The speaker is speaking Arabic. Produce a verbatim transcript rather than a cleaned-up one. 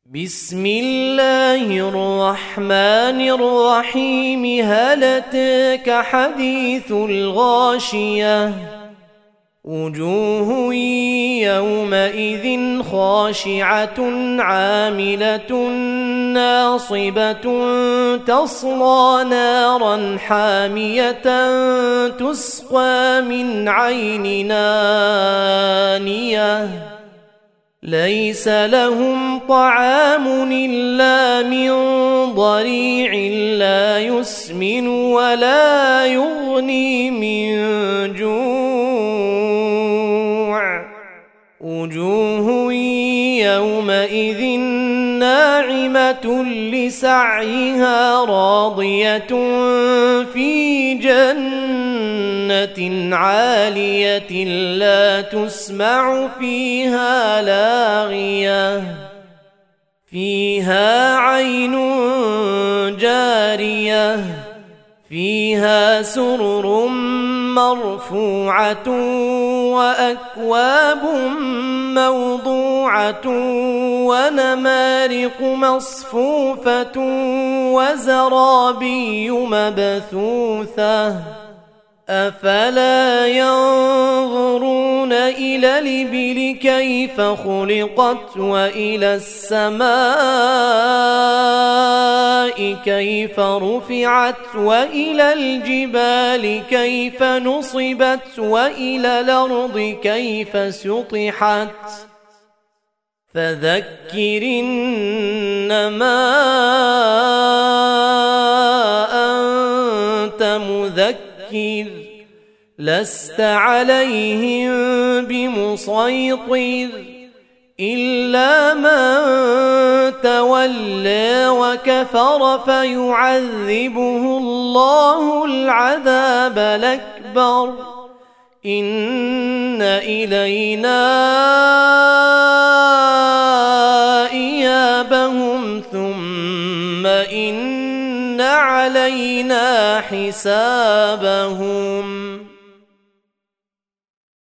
بسم الله الرحمن الرحيم. هل أتاك حديث الغاشية؟ وجوه يومئذ خاشعة عاملة ناصبة تصلى نارا حامية تسقى من عين آنية ليس لهم طعام إلا من ضريع لا يسمن ولا يغني من جوع. وجوه يومئذ ناعمة لسعيها راضية في جنة عالية لا تسمع فيها لاغية فيها عين جارية فيها سرر مرفوعة وأكواب موضوعة ونمارق مصفوفة وزرابي مبثوثة. أفلا ينظرون إلى الإبل كيف خلقت وإلى السماء كيف رفعت وإلى الجبال كيف نصبت وإلى الأرض كيف سطحت. فذكر إنما أنت مذكر لست عليهم بمسيطر إلا من تولى وكفر فيعذبه الله العذاب الأكبر. إن إلينا إيابهم ثم إن علينا حسابهم.